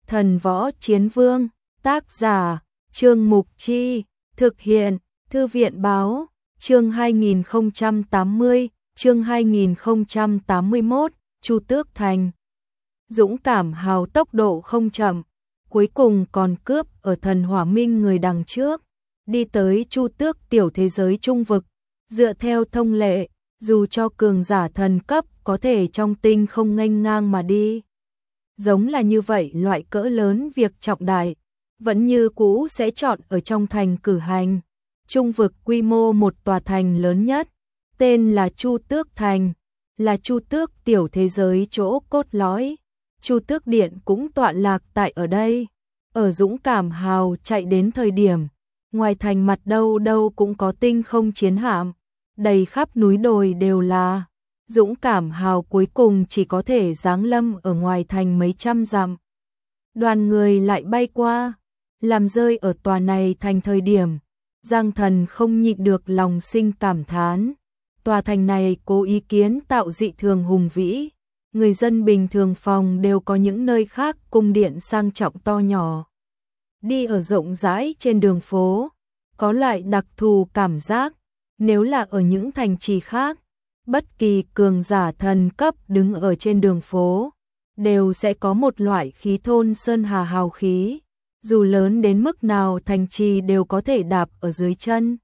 Thần Võ Chiến Vương, tác giả, Trương Mục Chi, thực hiện, Thư viện báo, chương 2080, chương 2081, Chu Tước Thành. Dũng cảm hào tốc độ không chậm, cuối cùng còn cướp ở Thần Hỏa Minh người đằng trước, đi tới Chu Tước tiểu thế giới trung vực. Dựa theo thông lệ, dù cho cường giả thần cấp có thể trong tinh không nghênh ngang mà đi. Giống là như vậy loại cỡ lớn việc trọng đại, vẫn như cũ sẽ chọn ở trong thành cử hành. Trung vực quy mô một tòa thành lớn nhất, tên là Chu Tước Thành, là Chu Tước tiểu thế giới chỗ cốt lõi. Chu Tước Điện cũng tọa lạc tại ở đây. Ở dũng cảm hào chạy đến thời điểm, ngoài thành mặt đâu đâu cũng có tinh không chiến hạm, đầy khắp núi đồi đều là. Dũng cảm hào cuối cùng chỉ có thể giáng lâm ở ngoài thành mấy trăm dặm. Đoàn người lại bay qua, làm rơi ở tòa này thành thời điểm, Giang Thần không nhịn được lòng sinh cảm thán. Tòa thành này cố ý kiến tạo dị thường hùng vĩ, người dân bình thường phòng đều có những nơi khác cung điện sang trọng to nhỏ. Đi ở rộng rãi trên đường phố, có loại đặc thù cảm giác, nếu là ở những thành trì khác, bất kỳ cường giả thần cấp đứng ở trên đường phố, đều sẽ có một loại khí thôn sơn hà hào khí, dù lớn đến mức nào thành trì đều có thể đạp ở dưới chân.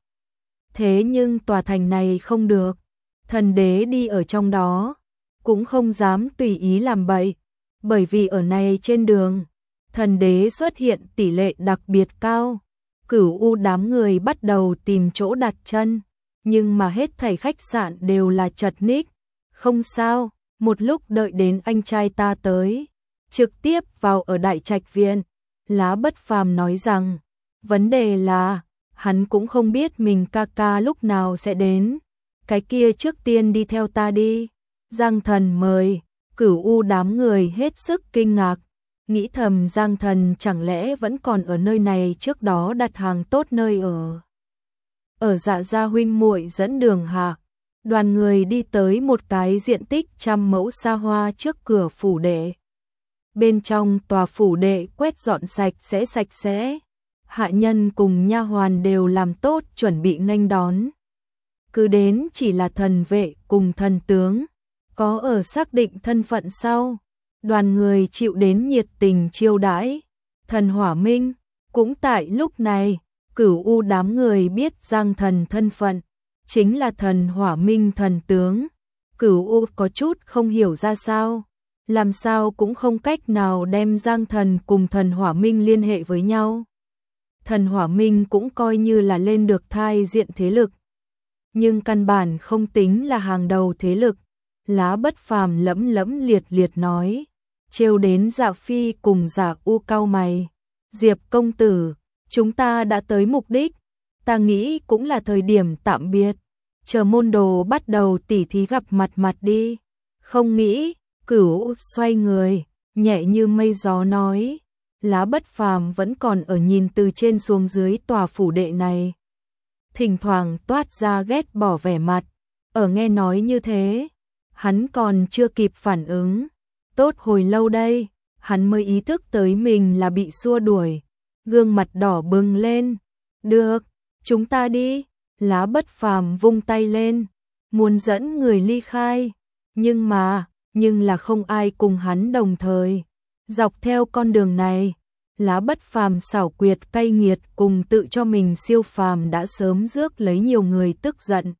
Thế nhưng tòa thành này không được, thần đế đi ở trong đó, cũng không dám tùy ý làm bậy, bởi vì ở này trên đường, thần đế xuất hiện tỷ lệ đặc biệt cao. Cửu U đám người bắt đầu tìm chỗ đặt chân, nhưng mà hết thảy khách sạn đều là chật ních. Không sao, một lúc đợi đến anh trai ta tới, trực tiếp vào ở Đại Trạch Viện. Lá Bất Phàm nói rằng, vấn đề là, hắn cũng không biết mình ca ca lúc nào sẽ đến. Cái kia trước tiên đi theo ta đi. Giang Thần mời. Cửu U đám người hết sức kinh ngạc, nghĩ thầm Giang Thần chẳng lẽ vẫn còn ở nơi này trước đó đặt hàng tốt nơi ở. Ở Dạ gia huynh muội dẫn đường hạ, đoàn người đi tới một cái diện tích 100 mẫu xa hoa trước cửa phủ đệ. Bên trong tòa phủ đệ quét dọn sạch sẽ, hạ nhân cùng nha hoàn đều làm tốt chuẩn bị nghênh đón. Cứ đến chỉ là thần vệ cùng thần tướng, có ở xác định thân phận sau, đoàn người chịu đến nhiệt tình chiêu đãi. Thần Hỏa Minh cũng tại lúc này, Cửu U đám người biết Giang Thần thân phận, chính là Thần Hỏa Minh thần tướng. Cửu U có chút không hiểu ra sao, làm sao cũng không cách nào đem Giang Thần cùng Thần Hỏa Minh liên hệ với nhau. Thần Hỏa Minh cũng coi như là lên được thai diện thế lực, nhưng căn bản không tính là hàng đầu thế lực. Lá Bất Phàm lẫm liệt nói, trêu đến Dạ Phi cùng Dạ U cau mày. Diệp công tử, chúng ta đã tới mục đích, ta nghĩ cũng là thời điểm tạm biệt, chờ môn đồ bắt đầu tỉ thí gặp mặt đi. Không nghĩ, Cửu xoay người, nhẹ như mây gió nói. Lá Bất Phàm vẫn còn ở nhìn từ trên xuống dưới tòa phủ đệ này, thỉnh thoảng toát ra ghét bỏ vẻ mặt. Ở nghe nói như thế, hắn còn chưa kịp phản ứng, tốt hồi lâu đây, hắn mới ý thức tới mình là bị xua đuổi, gương mặt đỏ bừng lên. Được, chúng ta đi. Lá Bất Phàm vung tay lên, muốn dẫn người ly khai, nhưng là không ai cùng hắn đồng thời. Dọc theo con đường này, Lá Bất Phàm xảo quyệt cay nghiệt cùng tự cho mình siêu phàm đã sớm rước lấy nhiều người tức giận.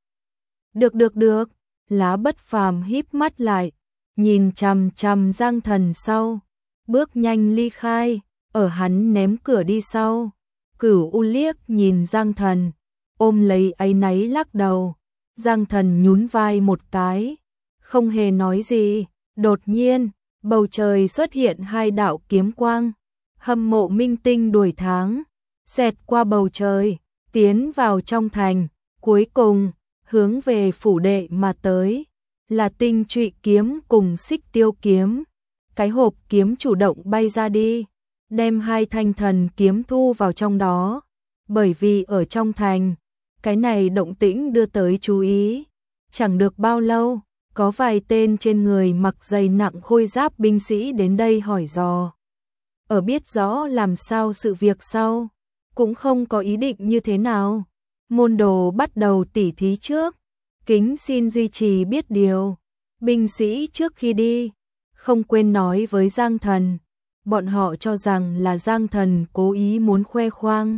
Được. Lá Bất Phàm híp mắt lại, nhìn chằm chằm Giang Thần sau, bước nhanh ly khai. Ở hắn ném cửa đi sau, Cửu U liếc nhìn Giang Thần, ôm lấy áy náy lắc đầu. Giang Thần nhún vai một cái, không hề nói gì. Đột nhiên, bầu trời xuất hiện hai đạo kiếm quang, hâm mộ minh tinh đuổi tháng, xẹt qua bầu trời, tiến vào trong thành, cuối cùng hướng về phủ đệ mà tới, là Tinh Trụy kiếm cùng Xích Tiêu kiếm. Cái hộp kiếm chủ động bay ra đi, đem hai thanh thần kiếm thu vào trong đó, bởi vì ở trong thành, cái này động tĩnh đưa tới chú ý. Chẳng được bao lâu, có vài tên trên người mặc dày nặng khôi giáp binh sĩ đến đây hỏi dò. ở biết rõ làm sao sự việc sau, cũng không có ý định như thế nào. Môn đồ bắt đầu tỉ thí trước, kính xin duy trì biết điều. Binh sĩ trước khi đi, không quên nói với Giang Thần, bọn họ cho rằng là Giang Thần cố ý muốn khoe khoang,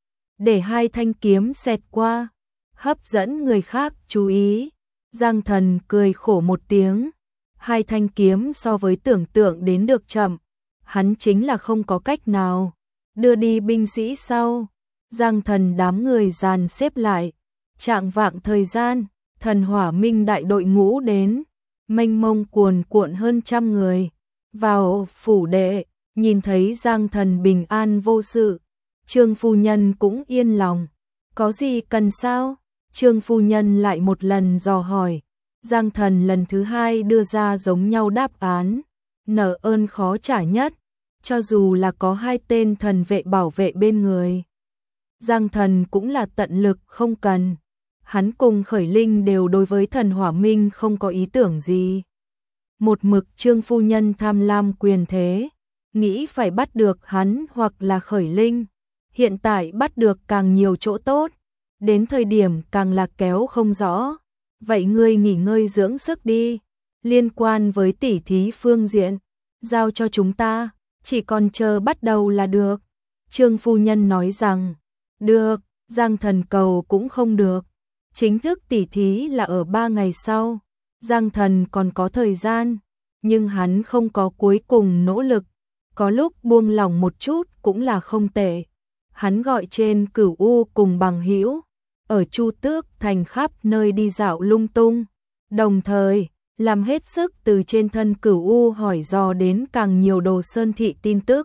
để hai thanh kiếm xẹt qua, hấp dẫn người khác chú ý. Giang Thần cười khổ một tiếng, hai thanh kiếm so với tưởng tượng đến được chậm, hắn chính là không có cách nào đưa đi binh sĩ sau. Giang Thần đám người dàn xếp lại, trạng vạng thời gian, Thần Hỏa Minh đại đội ngũ đến, mênh mông cuồn cuộn hơn 100 người, vào phủ đệ, nhìn thấy Giang Thần bình an vô sự, Trương phu nhân cũng yên lòng. Có gì cần sao? Trương phu nhân lại một lần dò hỏi. Giang Thần lần thứ hai đưa ra giống nhau đáp án, nợ ơn khó trả nhất, cho dù là có hai tên thần vệ bảo vệ bên người. Giang Thần cũng là tận lực không cần. Hắn cùng Khởi Linh đều đối với Thần Hỏa Minh không có ý tưởng gì. Một mực Trương phu nhân tham lam quyền thế, nghĩ phải bắt được hắn hoặc là Khởi Linh. Hiện tại bắt được càng nhiều chỗ tốt, đến thời điểm càng là kéo không rõ. Vậy ngươi nghỉ ngơi dưỡng sức đi, liên quan với tỉ thí phương diện, giao cho chúng ta, chỉ còn chờ bắt đầu là được. Trương phu nhân nói rằng, được. Giang Thần cầu cũng không được. Chính thức tỉ thí là ở 3 ngày sau, Giang Thần còn có thời gian, nhưng hắn không có cuối cùng nỗ lực, có lúc buông lỏng một chút cũng là không tệ. Hắn gọi trên Cửu U cùng bằng hữu ở Chu Tước thành khắp nơi đi dạo lung tung, đồng thời làm hết sức từ trên thân Cửu U hỏi dò đến càng nhiều Đồ Sơn thị tin tức.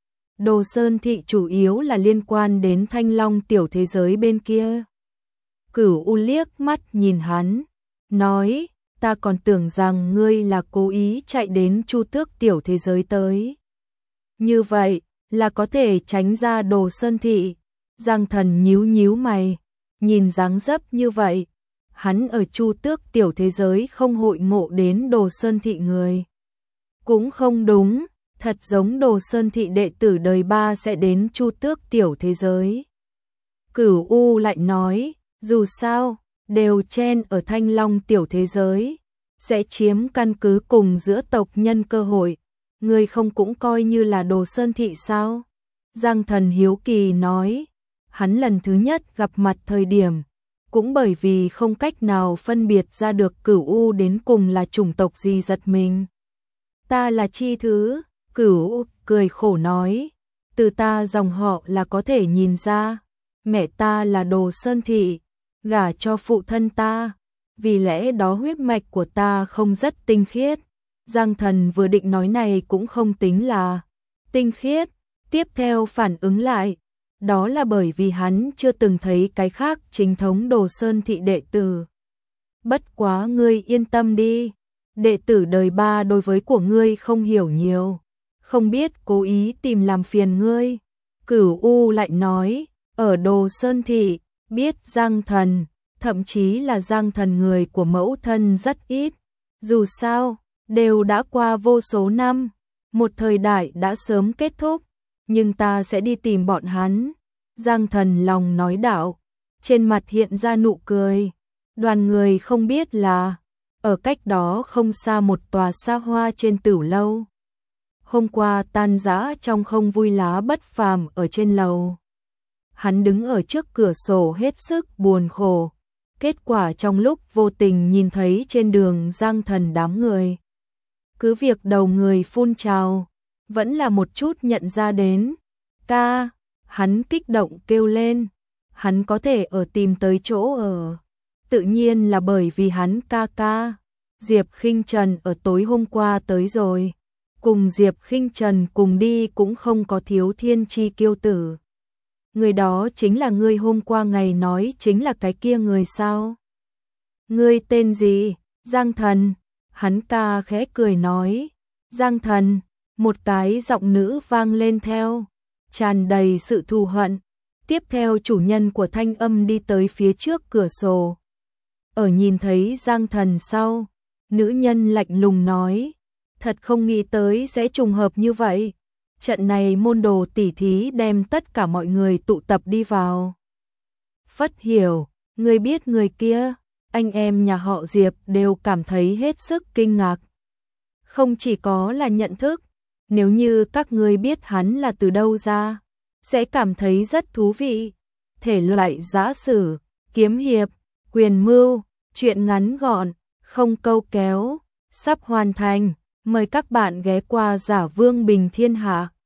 Đồ Sơn thị chủ yếu là liên quan đến Thanh Long tiểu thế giới bên kia. Cửu U liếc mắt nhìn hắn, nói, ta còn tưởng rằng ngươi là cố ý chạy đến Chu Tước tiểu thế giới tới. Như vậy là có thể tránh ra Đồ Sơn thị. Giang Thần nhíu nhíu mày, nhìn dáng dấp như vậy, hắn ở Chu Tước tiểu thế giới không hội ngộ đến Đồ Sơn thị người. Cũng không đúng, thật giống Đồ Sơn thị đệ tử đời 3 sẽ đến Chu Tước tiểu thế giới. Cửu U lại nói, dù sao, đều chen ở Thanh Long tiểu thế giới, sẽ chiếm căn cứ cùng giữa tộc nhân cơ hội. Ngươi không cũng coi như là Đồ Sơn thị sao? Giang Thần hiếu kỳ nói, hắn lần thứ nhất gặp mặt thời điểm, cũng bởi vì không cách nào phân biệt ra được Cửu U đến cùng là chủng tộc gì giật mình. Ta là chi thứ, Cửu U cười khổ nói, từ ta dòng họ là có thể nhìn ra, mẹ ta là Đồ Sơn thị, gả cho phụ thân ta, vì lẽ đó huyết mạch của ta không rất tinh khiết. Giang Thần vừa định nói này cũng không tính là tinh khiết, tiếp theo phản ứng lại, đó là bởi vì hắn chưa từng thấy cái khác chính thống Đồ Sơn thị đệ tử. Bất quá ngươi yên tâm đi, đệ tử đời 3 đối với của ngươi không hiểu nhiều, không biết cố ý tìm làm phiền ngươi. Cửu U lại nói, ở Đồ Sơn thị, biết Giang Thần, thậm chí là Giang Thần người của mẫu thân rất ít, dù sao, đều đã qua vô số năm, một thời đại đã sớm kết thúc, nhưng ta sẽ đi tìm bọn hắn. Giang Thần lòng nói đạo, trên mặt hiện ra nụ cười. Đoàn người không biết là, ở cách đó không xa một tòa xa hoa trên Tửu lâu. Hôm qua tan rã trong không vui lá bất phàm ở trên lầu. Hắn đứng ở trước cửa sổ hết sức buồn khổ. Kết quả trong lúc vô tình nhìn thấy trên đường Giang Thần đám người. Cứ việc đầu người phun trào, vẫn là một chút nhận ra đến. Ca, hắn kích động kêu lên, hắn có thể ở tìm tới chỗ ở. Tự nhiên là bởi vì hắn ca. Diệp Khinh Trần ở tối hôm qua tới rồi. Cùng Diệp Khinh Trần cùng đi cũng không có thiếu thiên chi kiêu tử. Người đó chính là ngươi hôm qua ngày nói chính là cái kia người sao? Ngươi tên gì? Giang Thần. Hắn ca khẽ cười nói. Giang Thần, một cái giọng nữ vang lên theo, tràn đầy sự thù hận. Tiếp theo chủ nhân của thanh âm đi tới phía trước cửa sổ. Ở nhìn thấy Giang Thần sau, nữ nhân lạnh lùng nói, thật không nghĩ tới sẽ trùng hợp như vậy. Trận này môn đồ tỉ thí đem tất cả mọi người tụ tập đi vào. Phất Hiểu, người biết người kia, anh em nhà họ Diệp đều cảm thấy hết sức kinh ngạc. Không chỉ có là nhận thức, nếu như các ngươi biết hắn là từ đâu ra, sẽ cảm thấy rất thú vị. Thể loại giã sử, kiếm hiệp, quyền mưu, truyện ngắn gọn, không câu kéo, sắp hoàn thành. Mời các bạn ghé qua Giả Vương Bình Thiên Hạ.